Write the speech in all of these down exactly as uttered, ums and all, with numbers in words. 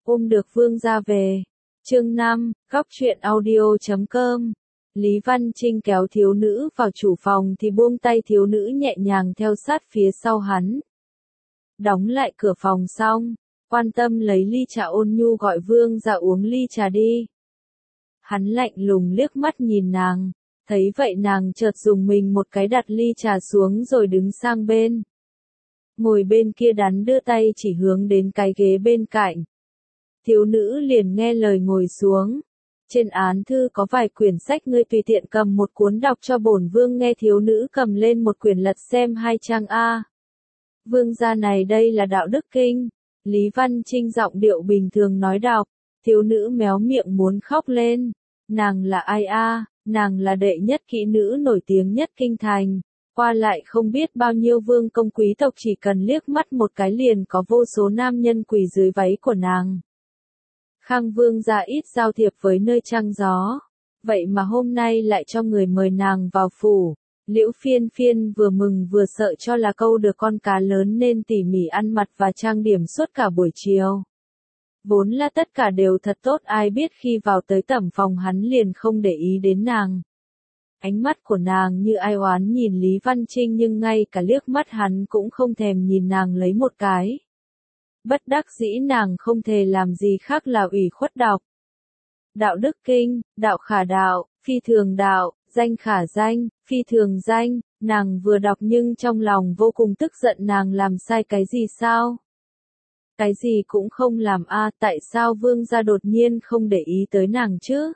ôm được vương gia về. Chương năm, góc truyện audio chấm com. Lý Văn Trinh kéo thiếu nữ vào chủ phòng thì buông tay thiếu nữ nhẹ nhàng theo sát phía sau hắn. Đóng lại cửa phòng xong, quan tâm lấy ly trà ôn nhu gọi vương gia uống ly trà đi. Hắn lạnh lùng liếc mắt nhìn nàng, thấy vậy nàng chợt dùng mình một cái đặt ly trà xuống rồi đứng sang bên. Ngồi bên kia đắn đưa tay chỉ hướng đến cái ghế bên cạnh. Thiếu nữ liền nghe lời ngồi xuống. Trên án thư có vài quyển sách, ngươi tùy tiện cầm một cuốn đọc cho bổn vương nghe. Thiếu nữ cầm lên một quyển lật xem hai trang a. Vương gia này đây là đạo đức kinh. Lý Văn Trinh giọng điệu bình thường nói đọc. Thiếu nữ méo miệng muốn khóc lên. Nàng là ai a? Nàng là đệ nhất kỹ nữ nổi tiếng nhất kinh thành. Qua lại không biết bao nhiêu vương công quý tộc, chỉ cần liếc mắt một cái liền có vô số nam nhân quỳ dưới váy của nàng. Khang vương gia ít giao thiệp với nơi trăng gió, vậy mà hôm nay lại cho người mời nàng vào phủ. Liễu Phiên Phiên vừa mừng vừa sợ cho là câu được con cá lớn nên tỉ mỉ ăn mặc và trang điểm suốt cả buổi chiều. Vốn là tất cả đều thật tốt, ai biết khi vào tới tẩm phòng hắn liền không để ý đến nàng. Ánh mắt của nàng như ai oán nhìn Lý Văn Trinh, nhưng ngay cả liếc mắt hắn cũng không thèm nhìn nàng lấy một cái. Bất đắc dĩ nàng không thể làm gì khác là ủy khuất đọc. Đạo đức kinh, đạo khả đạo, phi thường đạo, danh khả danh, phi thường danh. Nàng vừa đọc nhưng trong lòng vô cùng tức giận, nàng làm sai cái gì sao? Cái gì cũng không làm a, tại sao vương gia đột nhiên không để ý tới nàng chứ?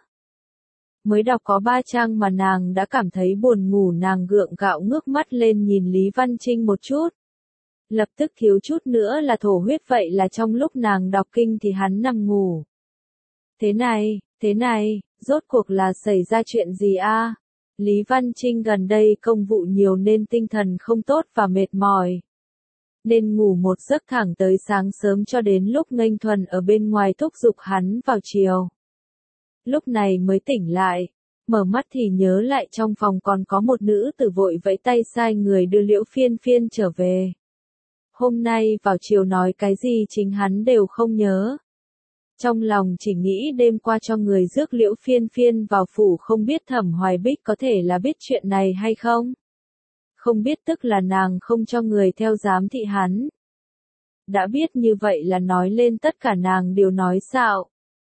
Mới đọc có ba trang mà nàng đã cảm thấy buồn ngủ, nàng gượng gạo ngước mắt lên nhìn Lý Văn Trinh một chút. Lập tức thiếu chút nữa là thổ huyết, vậy là trong lúc nàng đọc kinh thì hắn nằm ngủ. Thế này, thế này, rốt cuộc là xảy ra chuyện gì a? Lý Văn Trinh gần đây công vụ nhiều nên tinh thần không tốt và mệt mỏi. Nên ngủ một giấc thẳng tới sáng sớm cho đến lúc Nghênh Thuần ở bên ngoài thúc giục hắn vào chiều. Lúc này mới tỉnh lại, mở mắt thì nhớ lại trong phòng còn có một nữ tử, vội vẫy tay sai người đưa Liễu Phiên Phiên trở về. Hôm nay vào chiều nói cái gì chính hắn đều không nhớ. Trong lòng chỉ nghĩ đêm qua cho người rước Liễu Phiên Phiên vào phủ, không biết Thẩm Hoài Bích có thể là biết chuyện này hay không. Không biết tức là nàng không cho người theo giám thị hắn. Đã biết như vậy là nói lên tất cả nàng đều nói xạo.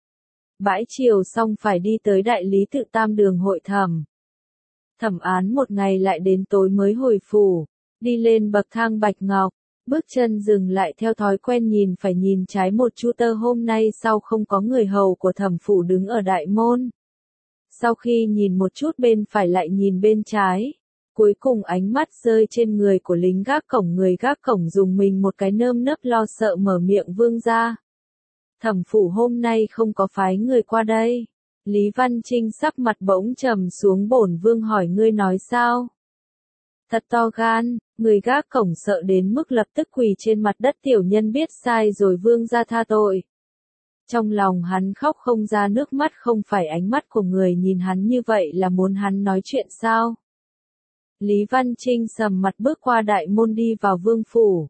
Bãi chiều xong phải đi tới đại lý tự Tam Đường hội thẩm. Thẩm án một ngày lại đến tối mới hồi phủ, đi lên bậc thang bạch ngọc, bước chân dừng lại theo thói quen nhìn phải nhìn trái một chút. Tơ hôm nay sau không có người hầu của thẩm phủ đứng ở đại môn. Sau khi nhìn một chút bên phải lại nhìn bên trái, cuối cùng ánh mắt rơi trên người của lính gác cổng. Người gác cổng dùng mình một cái, nơm nớp lo sợ mở miệng, vương gia. Thẩm phủ hôm nay không có phái người qua đây. Lý Văn Trinh sắc mặt bỗng trầm xuống, bổn vương hỏi ngươi nói sao? Thật to gan, người gác cổng sợ đến mức lập tức quỳ trên mặt đất, tiểu nhân biết sai rồi, vương gia tha tội. Trong lòng hắn khóc không ra nước mắt, không phải ánh mắt của người nhìn hắn như vậy là muốn hắn nói chuyện sao? Lý Văn Trinh sầm mặt bước qua đại môn đi vào vương phủ.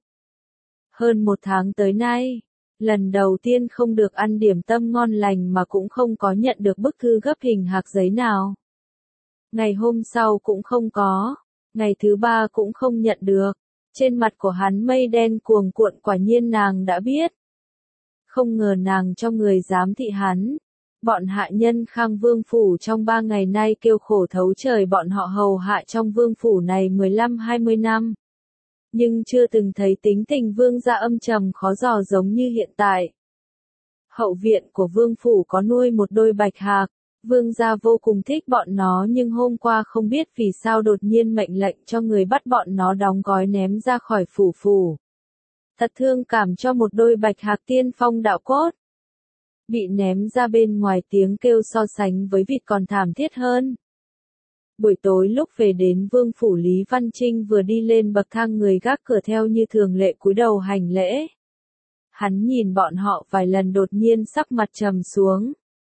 Hơn một tháng tới nay, lần đầu tiên không được ăn điểm tâm ngon lành mà cũng không có nhận được bức thư gấp hình hạc giấy nào. Ngày hôm sau cũng không có, ngày thứ ba cũng không nhận được. Trên mặt của hắn mây đen cuồn cuộn, quả nhiên nàng đã biết. Không ngờ nàng cho người giám thị hắn. Bọn hạ nhân Khang Vương phủ trong ba ngày nay kêu khổ thấu trời, bọn họ hầu hạ trong vương phủ này mười lăm hai mươi năm. Nhưng chưa từng thấy tính tình vương gia âm trầm khó dò giống như hiện tại. Hậu viện của vương phủ có nuôi một đôi bạch hạc, vương gia vô cùng thích bọn nó, nhưng hôm qua không biết vì sao đột nhiên mệnh lệnh cho người bắt bọn nó đóng gói ném ra khỏi phủ phủ. Thật thương cảm cho một đôi bạch hạc tiên phong đạo cốt. Bị ném ra bên ngoài, tiếng kêu so sánh với vịt còn thảm thiết hơn. Buổi tối lúc về đến vương phủ, Lý Văn Trinh vừa đi lên bậc thang, người gác cửa theo như thường lệ cúi đầu hành lễ. Hắn nhìn bọn họ vài lần đột nhiên sắc mặt trầm xuống.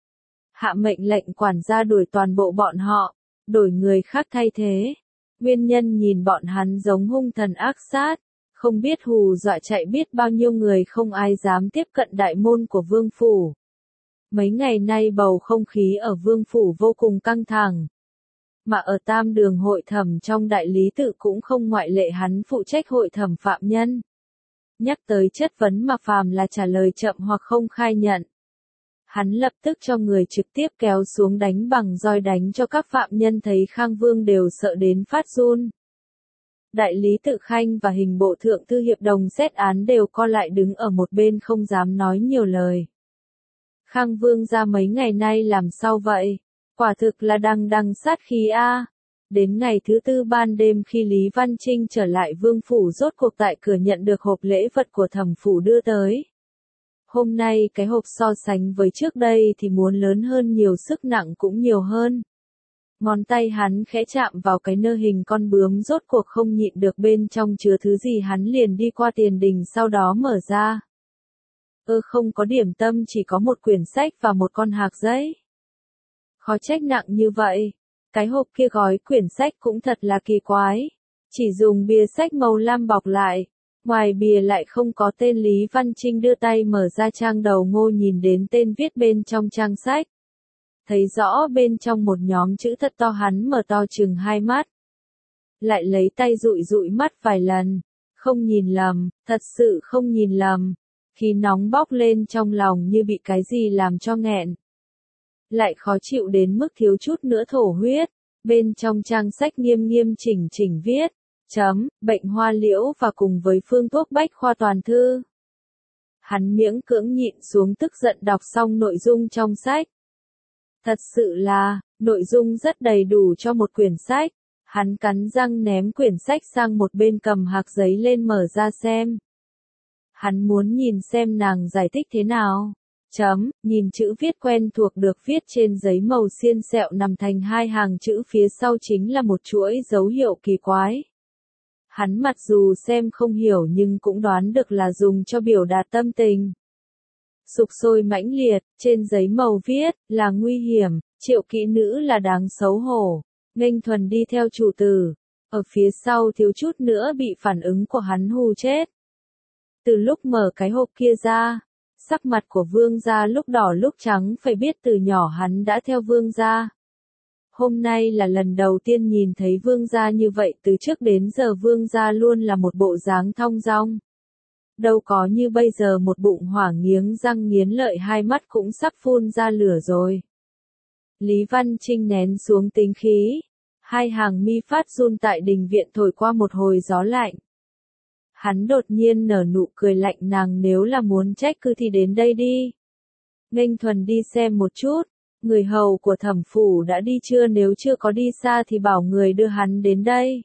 Hạ mệnh lệnh quản gia đuổi toàn bộ bọn họ, đổi người khác thay thế. Nguyên nhân nhìn bọn hắn giống hung thần ác sát, không biết hù dọa chạy biết bao nhiêu người, không ai dám tiếp cận đại môn của vương phủ. Mấy ngày nay bầu không khí ở vương phủ vô cùng căng thẳng. Mà ở tam đường hội thẩm trong đại lý tự cũng không ngoại lệ, hắn phụ trách hội thẩm phạm nhân. Nhắc tới chất vấn mà phàm là trả lời chậm hoặc không khai nhận, hắn lập tức cho người trực tiếp kéo xuống đánh bằng roi, đánh cho các phạm nhân thấy Khang Vương đều sợ đến phát run. Đại lý tự Khanh và hình bộ thượng thư hiệp đồng xét án đều co lại đứng ở một bên không dám nói nhiều lời. Khang Vương ra mấy ngày nay làm sao vậy? Quả thực là đằng đằng sát khí a. Đến ngày thứ tư ban đêm khi Lý Văn Trinh trở lại vương phủ, rốt cuộc tại cửa nhận được hộp lễ vật của thẩm phủ đưa tới. Hôm nay cái hộp so sánh với trước đây thì muốn lớn hơn nhiều, sức nặng cũng nhiều hơn. Ngón tay hắn khẽ chạm vào cái nơ hình con bướm, rốt cuộc không nhịn được bên trong chứa thứ gì, hắn liền đi qua tiền đình sau đó mở ra. Ơ không có điểm tâm, chỉ có một quyển sách và một con hạc giấy. Khó trách nặng như vậy. Cái hộp kia gói quyển sách cũng thật là kỳ quái. Chỉ dùng bìa sách màu lam bọc lại. Ngoài bìa lại không có tên. Lý Văn Trinh đưa tay mở ra trang đầu ngô, nhìn đến tên viết bên trong trang sách. Thấy rõ bên trong một nhóm chữ thật to, hắn mở to chừng hai mắt. Lại lấy tay dụi dụi mắt vài lần. Không nhìn lầm, thật sự không nhìn lầm. Khi nóng bốc lên trong lòng như bị cái gì làm cho nghẹn. Lại khó chịu đến mức thiếu chút nữa thổ huyết. Bên trong trang sách nghiêm nghiêm chỉnh chỉnh viết, chấm, bệnh hoa liễu và cùng với phương thuốc bách khoa toàn thư. Hắn miễn cưỡng nhịn xuống tức giận đọc xong nội dung trong sách. Thật sự là, nội dung rất đầy đủ cho một quyển sách. Hắn cắn răng ném quyển sách sang một bên, cầm hạc giấy lên mở ra xem. Hắn muốn nhìn xem nàng giải thích thế nào. Chấm, nhìn chữ viết quen thuộc được viết trên giấy màu xiên sẹo nằm thành hai hàng chữ, phía sau chính là một chuỗi dấu hiệu kỳ quái. Hắn mặc dù xem không hiểu nhưng cũng đoán được là dùng cho biểu đạt tâm tình. Sục sôi mãnh liệt, trên giấy màu viết, là nguy hiểm, triệu kỹ nữ là đáng xấu hổ, nghênh thuần đi theo chủ tử. Ở phía sau thiếu chút nữa bị phản ứng của hắn hù chết. Từ lúc mở cái hộp kia ra, sắc mặt của vương gia lúc đỏ lúc trắng, phải biết từ nhỏ hắn đã theo vương gia. Hôm nay là lần đầu tiên nhìn thấy vương gia như vậy, từ trước đến giờ vương gia luôn là một bộ dáng thong dong. Đâu có như bây giờ một bụng hỏa, nghiến răng nghiến lợi, hai mắt cũng sắp phun ra lửa rồi. Lý Văn Trinh nén xuống tính khí, hai hàng mi phát run, tại đình viện thổi qua một hồi gió lạnh. Hắn đột nhiên nở nụ cười lạnh, nàng nếu là muốn trách cứ thì đến đây đi. Nghênh thuần đi xem một chút, người hầu của thẩm phủ đã đi chưa, nếu chưa có đi xa thì bảo người đưa hắn đến đây.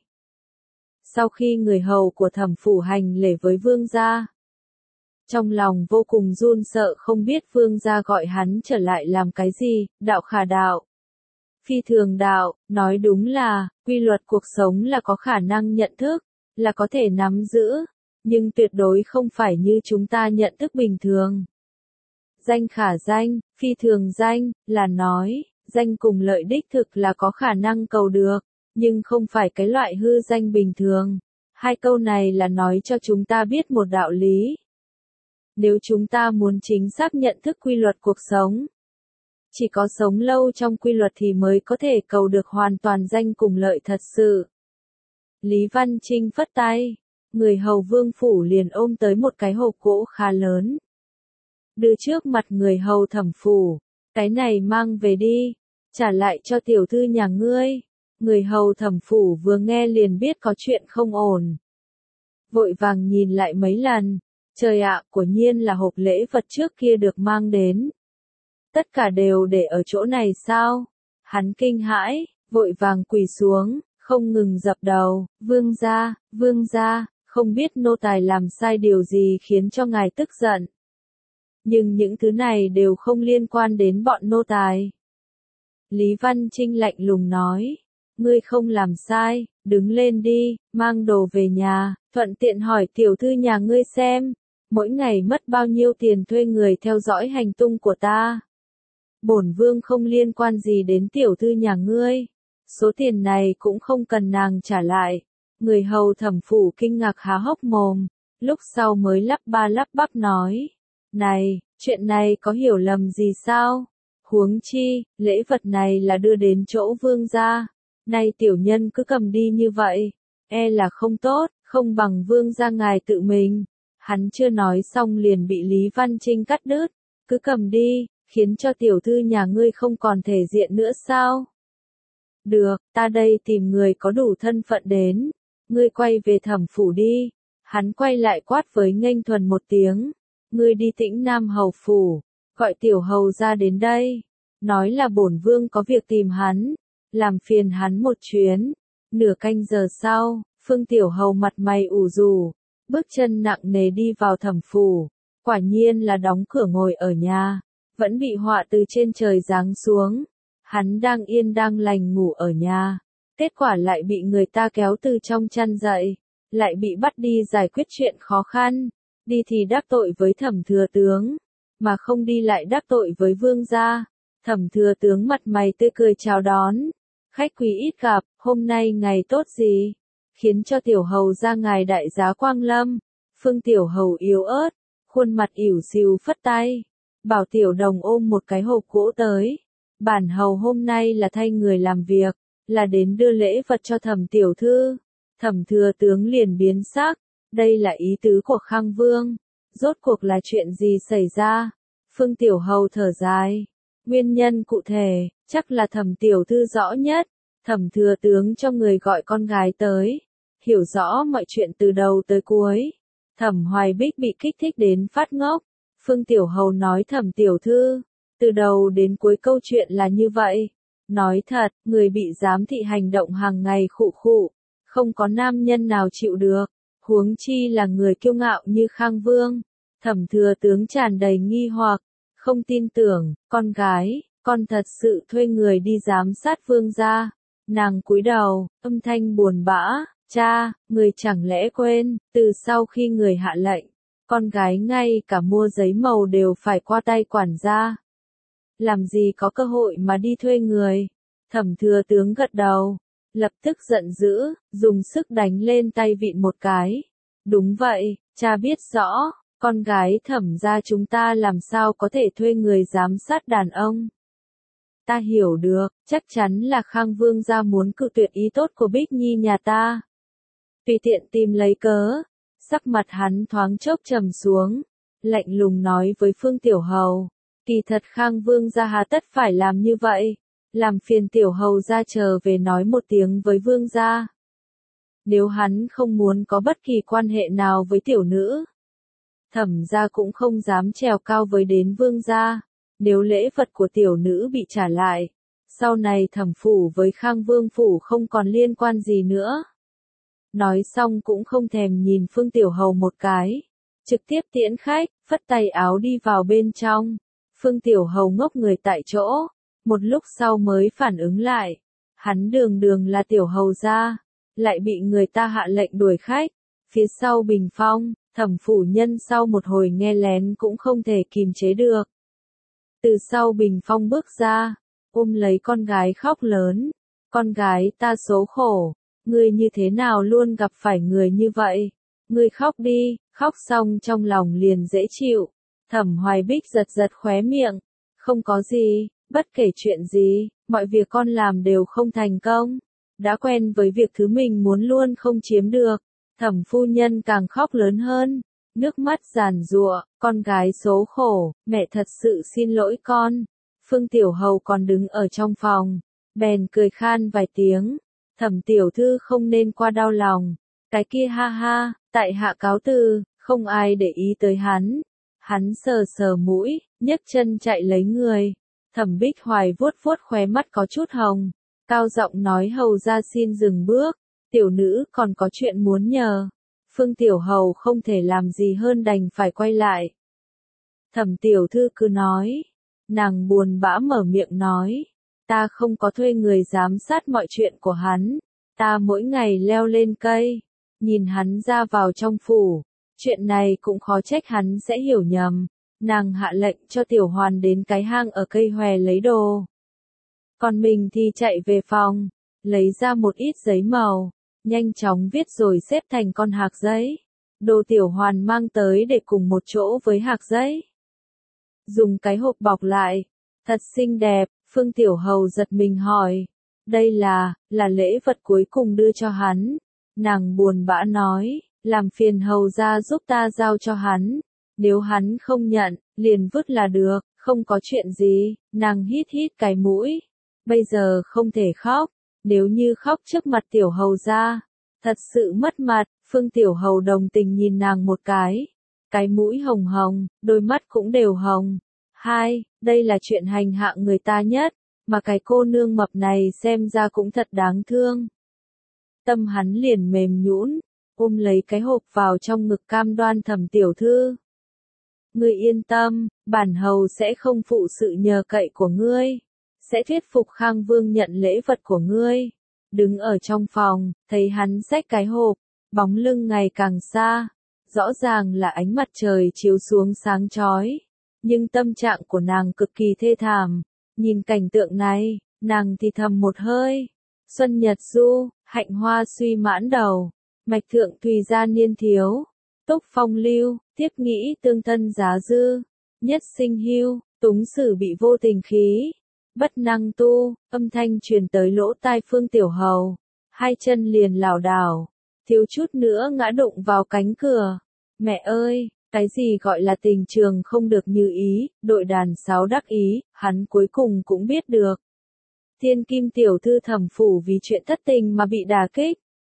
Sau khi người hầu của thẩm phủ hành lễ với vương gia, trong lòng vô cùng run sợ, không biết vương gia gọi hắn trở lại làm cái gì. Đạo khả đạo, phi thường đạo, nói đúng là, quy luật cuộc sống là có khả năng nhận thức, là có thể nắm giữ, nhưng tuyệt đối không phải như chúng ta nhận thức bình thường. Danh khả danh, phi thường danh, là nói, danh cùng lợi đích thực là có khả năng cầu được, nhưng không phải cái loại hư danh bình thường. Hai câu này là nói cho chúng ta biết một đạo lý. Nếu chúng ta muốn chính xác nhận thức quy luật cuộc sống, chỉ có sống lâu trong quy luật thì mới có thể cầu được hoàn toàn danh cùng lợi thật sự. Lý Văn Trinh phất tay, người hầu vương phủ liền ôm tới một cái hộp gỗ khá lớn. Đưa trước mặt người hầu thẩm phủ, cái này mang về đi, trả lại cho tiểu thư nhà ngươi. Người hầu thẩm phủ vừa nghe liền biết có chuyện không ổn. Vội vàng nhìn lại mấy lần, trời ạ, quả nhiên là hộp lễ vật trước kia được mang đến. Tất cả đều để ở chỗ này sao? Hắn kinh hãi, vội vàng quỳ xuống, không ngừng dập đầu, vương gia, vương gia, không biết nô tài làm sai điều gì khiến cho ngài tức giận. Nhưng những thứ này đều không liên quan đến bọn nô tài. Lý Văn Trinh lạnh lùng nói, ngươi không làm sai, đứng lên đi, mang đồ về nhà, thuận tiện hỏi tiểu thư nhà ngươi xem, mỗi ngày mất bao nhiêu tiền thuê người theo dõi hành tung của ta. Bổn vương không liên quan gì đến tiểu thư nhà ngươi, số tiền này cũng không cần nàng trả lại, Người hầu Thẩm phủ kinh ngạc há hốc mồm, lúc sau mới lắp ba lắp bắp nói. Này, chuyện này có hiểu lầm gì sao? Huống chi, lễ vật này là đưa đến chỗ vương gia. Nay tiểu nhân cứ cầm đi như vậy, e là không tốt, không bằng vương gia ngài tự mình. Hắn chưa nói xong liền bị Lý Văn Trinh cắt đứt. Cứ cầm đi, khiến cho tiểu thư nhà ngươi không còn thể diện nữa sao? Được, ta đây tìm người có đủ thân phận đến. Ngươi quay về Thẩm phủ đi. Hắn quay lại quát với Nghênh Thuần một tiếng. Ngươi đi Tĩnh Nam hầu phủ, gọi tiểu hầu ra đến đây. Nói là bổn vương có việc tìm hắn, làm phiền hắn một chuyến. Nửa canh giờ sau, Phương tiểu hầu mặt mày ủ rũ, bước chân nặng nề đi vào Thẩm phủ. Quả nhiên là đóng cửa ngồi ở nhà, vẫn bị họa từ trên trời giáng xuống. Hắn đang yên đang lành ngủ ở nhà, kết quả lại bị người ta kéo từ trong chăn dậy, lại bị bắt đi giải quyết chuyện khó khăn. Đi thì đắc tội với Thẩm thừa tướng, mà không đi lại đắc tội với vương gia. Thẩm thừa tướng mặt mày tươi cười chào đón. Khách quý ít gặp, hôm nay ngày tốt gì? Khiến cho tiểu hầu ra ngài đại giá quang lâm. Phương tiểu hầu yếu ớt, khuôn mặt ỉu xìu phất tay. Bảo tiểu đồng ôm một cái hộp gỗ tới. Bản hầu hôm nay là thay người làm việc, là đến đưa lễ vật cho Thẩm tiểu thư. Thẩm thừa tướng liền biến sắc. Đây là ý tứ của Khang Vương. Rốt cuộc là chuyện gì xảy ra? Phương tiểu hầu thở dài. Nguyên nhân cụ thể, chắc là Thẩm tiểu thư rõ nhất. Thẩm thừa tướng cho người gọi con gái tới, hiểu rõ mọi chuyện từ đầu tới cuối. Thẩm Hoài Bích bị kích thích đến phát ngốc. Phương tiểu hầu nói Thẩm tiểu thư, từ đầu đến cuối câu chuyện là như vậy. Nói thật, người bị giám thị hành động hàng ngày khụ khụ, không có nam nhân nào chịu được. Huống chi là người kiêu ngạo như Khang Vương. Thẩm thừa tướng tràn đầy nghi hoặc, không tin tưởng, con gái, con thật sự thuê người đi giám sát vương gia. Nàng cúi đầu, âm thanh buồn bã, cha, người chẳng lẽ quên, từ sau khi người hạ lệnh, con gái ngay cả mua giấy màu đều phải qua tay quản gia. Làm gì có cơ hội mà đi thuê người? Thẩm thừa tướng gật đầu, lập tức giận dữ, dùng sức đánh lên tay vịn một cái. Đúng vậy, cha biết rõ, con gái Thẩm gia chúng ta làm sao có thể thuê người giám sát đàn ông. Ta hiểu được, chắc chắn là Khang Vương gia muốn cự tuyệt ý tốt của Bích Nhi nhà ta. Tùy tiện tìm lấy cớ, sắc mặt hắn thoáng chốc trầm xuống, lạnh lùng nói với Phương tiểu hầu, kỳ thật Khang Vương gia hà tất phải làm như vậy, làm phiền tiểu hầu gia chờ về nói một tiếng với vương gia. Nếu hắn không muốn có bất kỳ quan hệ nào với tiểu nữ, Thẩm gia cũng không dám trèo cao với đến vương gia. Nếu lễ vật của tiểu nữ bị trả lại, sau này Thẩm phủ với Khang Vương phủ không còn liên quan gì nữa. Nói xong cũng không thèm nhìn Phương tiểu hầu một cái, trực tiếp tiễn khách, phất tay áo đi vào bên trong. Phương tiểu hầu ngốc người tại chỗ, một lúc sau mới phản ứng lại, hắn đường đường là tiểu hầu gia, lại bị người ta hạ lệnh đuổi khách. Phía sau bình phong, Thẩm phủ nhân sau một hồi nghe lén cũng không thể kìm chế được. Từ sau bình phong bước ra, ôm lấy con gái khóc lớn. Con gái ta số khổ, ngươi như thế nào luôn gặp phải người như vậy? Ngươi khóc đi, khóc xong trong lòng liền dễ chịu. Thẩm Hoài Bích giật giật khóe miệng. Không có gì, bất kể chuyện gì, mọi việc con làm đều không thành công. Đã quen với việc thứ mình muốn luôn không chiếm được. Thẩm phu nhân càng khóc lớn hơn. Nước mắt giàn giụa, con gái số khổ, mẹ thật sự xin lỗi con. Phương tiểu hầu còn đứng ở trong phòng, bèn cười khan vài tiếng. Thẩm tiểu thư không nên qua đau lòng. Cái kia ha ha, tại hạ cáo từ, không ai để ý tới hắn. Hắn sờ sờ mũi, nhấc chân chạy lấy người. Thẩm Bích Hoài vuốt vuốt khóe mắt có chút hồng, cao giọng nói hầu ra xin dừng bước. Tiểu nữ còn có chuyện muốn nhờ. Phương tiểu hầu không thể làm gì hơn đành phải quay lại. Thẩm tiểu thư cứ nói. Nàng buồn bã mở miệng nói. Ta không có thuê người giám sát mọi chuyện của hắn. Ta mỗi ngày leo lên cây, nhìn hắn ra vào trong phủ. Chuyện này cũng khó trách hắn sẽ hiểu nhầm. Nàng hạ lệnh cho tiểu hoàn đến cái hang ở cây hòe lấy đồ. Còn mình thì chạy về phòng, lấy ra một ít giấy màu. nhanh chóng viết rồi xếp thành con hạc giấy. Đồ Tiểu Hoàn mang tới để cùng một chỗ với hạc giấy. Dùng cái hộp bọc lại. Thật xinh đẹp, Phương Tiểu Hầu giật mình hỏi. Đây là, là lễ vật cuối cùng đưa cho hắn. Nàng buồn bã nói, làm phiền hầu ra giúp ta giao cho hắn. Nếu hắn không nhận, liền vứt là được, không có chuyện gì. Nàng hít hít cái mũi. Bây giờ không thể khóc, nếu như khóc trước mặt Tiểu Hầu ra, thật sự mất mặt. Phương Tiểu Hầu đồng tình nhìn nàng một cái. Cái mũi hồng hồng, đôi mắt cũng đều hồng. Hai, đây là chuyện hành hạ người ta nhất, mà cái cô nương mập này xem ra cũng thật đáng thương. Tâm hắn liền mềm nhũn, ôm lấy cái hộp vào trong ngực cam đoan Thẩm tiểu thư. Ngươi yên tâm, bản hầu sẽ không phụ sự nhờ cậy của ngươi, sẽ thuyết phục Khang Vương nhận lễ vật của ngươi. Đứng ở trong phòng, thấy hắn xách cái hộp, bóng lưng ngày càng xa, rõ ràng là ánh mặt trời chiếu xuống sáng chói. Nhưng tâm trạng của nàng cực kỳ thê thảm, nhìn cảnh tượng này, nàng thì thầm một hơi. Xuân Nhật Du, hạnh hoa suy mãn đầu, mạch thượng tùy gia niên thiếu, túc phong lưu, tiếp nghĩ tương thân giá dư, nhất sinh hưu, túng sử bị vô tình khí, bất năng tu. Âm thanh truyền tới lỗ tai Phương Tiểu Hầu, hai chân liền lảo đảo, thiếu chút nữa ngã đụng vào cánh cửa. Mẹ ơi! Cái gì gọi là tình trường không được như ý, đội đàn sáo đắc ý, hắn cuối cùng cũng biết được. Thiên Kim tiểu thư Thẩm phủ vì chuyện thất tình mà bị đả kích.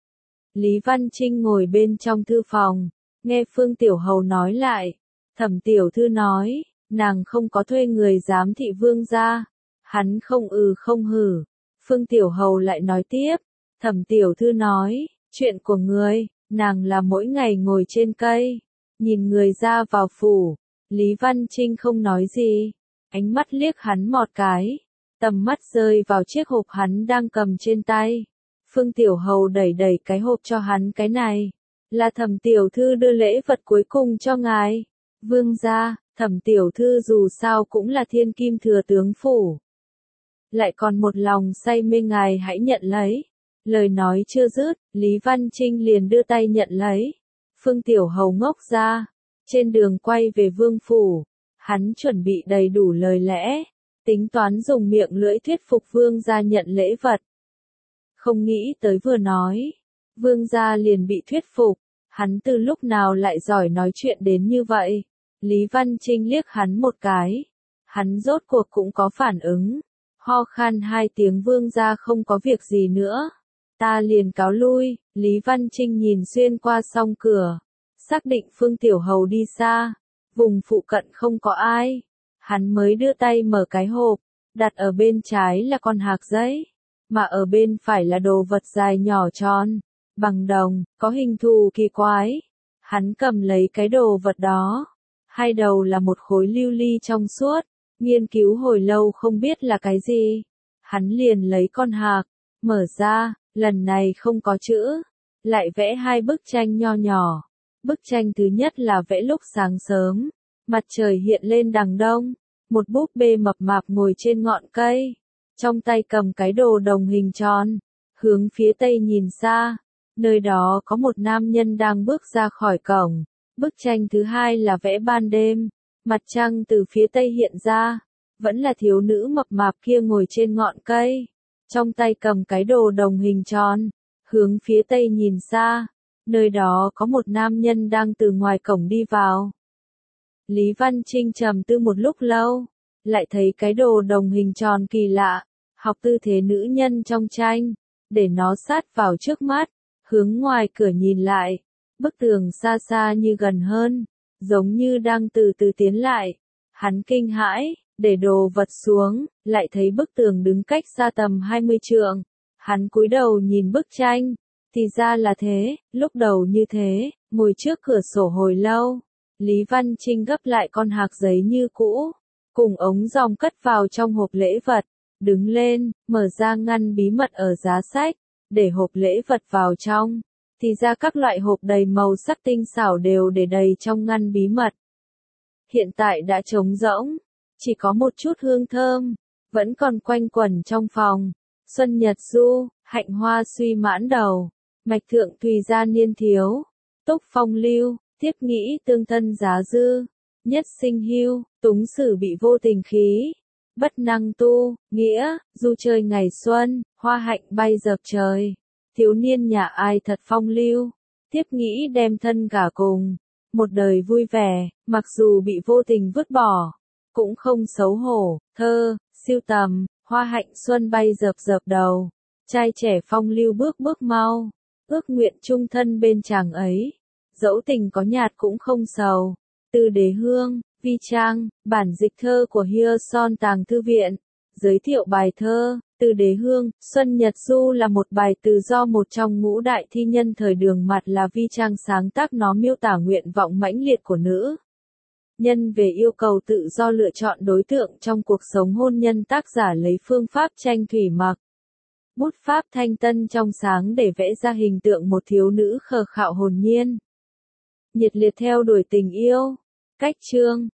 Lý Văn Trinh ngồi bên trong thư phòng, nghe Phương Tiểu Hầu nói lại. Thẩm tiểu thư nói, nàng không có thuê người giám thị vương gia. Hắn không ừ không hử. Phương Tiểu Hầu lại nói tiếp. Thẩm tiểu thư nói, chuyện của người, nàng là mỗi ngày ngồi trên cây. Nhìn người ra vào phủ, Lý Văn Trinh không nói gì, ánh mắt liếc hắn một cái, tầm mắt rơi vào chiếc hộp hắn đang cầm trên tay. Phương Tiểu Hầu đẩy đẩy cái hộp cho hắn, cái này, là Thẩm tiểu thư đưa lễ vật cuối cùng cho ngài. Vương gia, Thẩm tiểu thư dù sao cũng là thiên kim thừa tướng phủ. Lại còn một lòng say mê ngài hãy nhận lấy. Lời nói chưa dứt, Lý Văn Trinh liền đưa tay nhận lấy. Phương Tiểu Hầu ngốc ra, trên đường quay về vương phủ, hắn chuẩn bị đầy đủ lời lẽ, tính toán dùng miệng lưỡi thuyết phục vương gia nhận lễ vật. Không nghĩ tới vừa nói, vương gia liền bị thuyết phục, hắn từ lúc nào lại giỏi nói chuyện đến như vậy. Lý Văn Trinh liếc hắn một cái, hắn rốt cuộc cũng có phản ứng, ho khan hai tiếng. Vương gia không có việc gì nữa. Ta liền cáo lui. Lý Văn Trinh nhìn xuyên qua song cửa, xác định Phương Tiểu Hầu đi xa, vùng phụ cận không có ai. Hắn mới đưa tay mở cái hộp, đặt ở bên trái là con hạc giấy, mà ở bên phải là đồ vật dài nhỏ tròn, bằng đồng, có hình thù kỳ quái. Hắn cầm lấy cái đồ vật đó, hai đầu là một khối lưu ly trong suốt, nghiên cứu hồi lâu không biết là cái gì. Hắn liền lấy con hạc, mở ra, lần này không có chữ, lại vẽ hai bức tranh nho nhỏ. Bức tranh thứ nhất là vẽ lúc sáng sớm, mặt trời hiện lên đằng đông, một búp bê mập mạp ngồi trên ngọn cây, trong tay cầm cái đồ đồng hình tròn, hướng phía tây nhìn xa, nơi đó có một nam nhân đang bước ra khỏi cổng. Bức tranh thứ hai là vẽ ban đêm, mặt trăng từ phía tây hiện ra, vẫn là thiếu nữ mập mạp kia ngồi trên ngọn cây, trong tay cầm cái đồ đồng hình tròn, hướng phía tây nhìn xa, nơi đó có một nam nhân đang từ ngoài cổng đi vào. Lý Văn Trinh trầm tư một lúc lâu, lại thấy cái đồ đồng hình tròn kỳ lạ, học tư thế nữ nhân trong tranh, để nó sát vào trước mắt, hướng ngoài cửa nhìn lại, bức tường xa xa như gần hơn, giống như đang từ từ tiến lại. Hắn kinh hãi, để đồ vật xuống, lại thấy bức tường đứng cách xa tầm hai mươi trượng. Hắn cúi đầu nhìn bức tranh, thì ra là thế, lúc đầu như thế, ngồi trước cửa sổ hồi lâu. Lý Văn Trinh gấp lại con hạc giấy như cũ, cùng ống dòng cất vào trong hộp lễ vật, đứng lên, mở ra ngăn bí mật ở giá sách, để hộp lễ vật vào trong, thì ra các loại hộp đầy màu sắc tinh xảo đều để đầy trong ngăn bí mật. Hiện tại đã trống rỗng, chỉ có một chút hương thơm, vẫn còn quanh quẩn trong phòng. Xuân Nhật Du, hạnh hoa suy mãn đầu, Mạch thượng tùy gia niên thiếu, túc phong lưu, tiếp nghĩ tương thân giá dư, nhất sinh hưu, túng sử bị vô tình khí, bất năng tu, nghĩa, du chơi ngày xuân, hoa hạnh bay dợp trời, thiếu niên nhà ai thật phong lưu, tiếp nghĩ đem thân gả cùng, một đời vui vẻ, mặc dù bị vô tình vứt bỏ, cũng không xấu hổ, thơ, siêu tầm, hoa hạnh xuân bay dợp dợp đầu, trai trẻ phong lưu bước bước mau, ước nguyện chung thân bên chàng ấy, dẫu tình có nhạt cũng không sầu, từ đế hương, vi trang, bản dịch thơ của Hierson Tàng Thư Viện, giới thiệu bài thơ, từ đế hương, Xuân Nhật Du là một bài từ do một trong ngũ đại thi nhân thời Đường Mạt là Vi Trang sáng tác, nó miêu tả nguyện vọng mãnh liệt của nữ nhân về yêu cầu tự do lựa chọn đối tượng trong cuộc sống hôn nhân. Tác giả lấy phương pháp tranh thủy mặc, bút pháp thanh tân trong sáng để vẽ ra hình tượng một thiếu nữ khờ khạo hồn nhiên, nhiệt liệt theo đuổi tình yêu. Cách chương